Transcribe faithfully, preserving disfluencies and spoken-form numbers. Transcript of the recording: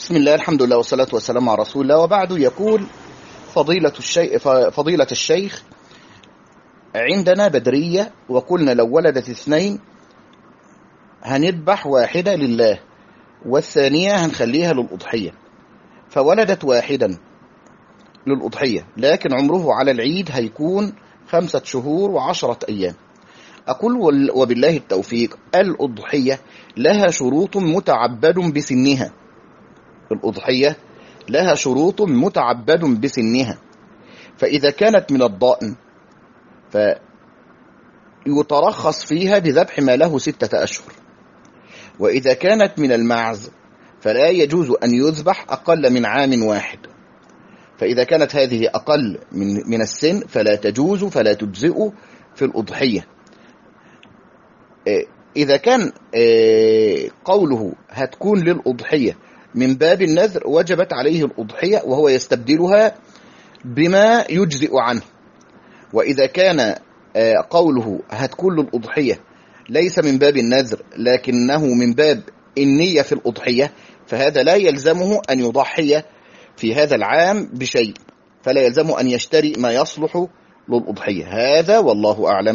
بسم الله، الحمد لله والصلاة والسلام على رسول الله، وبعد. يقول فضيلة الشيخ, فضيلة الشيخ عندنا بدرية، وقلنا لو ولدت اثنين هنذبح واحدة لله والثانية هنخليها للأضحية، فولدت واحدا للأضحية لكن عمره على العيد هيكون خمسة شهور وعشرة أيام. أقول وبالله التوفيق، الأضحية لها شروط متعبد بسنها، الأضحية لها شروط متعبد بسنها، فإذا كانت من الضأن فيترخص فيها بذبح ما له ستة أشهر، وإذا كانت من المعز فلا يجوز أن يذبح أقل من عام واحد، فإذا كانت هذه أقل من, من السن فلا تجوز فلا تجزئ في الأضحية. إذا كان قوله هتكون للأضحية من باب النذر وجبت عليه الأضحية وهو يستبدلها بما يجزئ عنه، وإذا كان قوله هتكون للأضحية ليس من باب النذر لكنه من باب النية في الأضحية، فهذا لا يلزمه أن يضحي في هذا العام بشيء، فلا يلزمه أن يشتري ما يصلح للأضحية. هذا والله أعلم.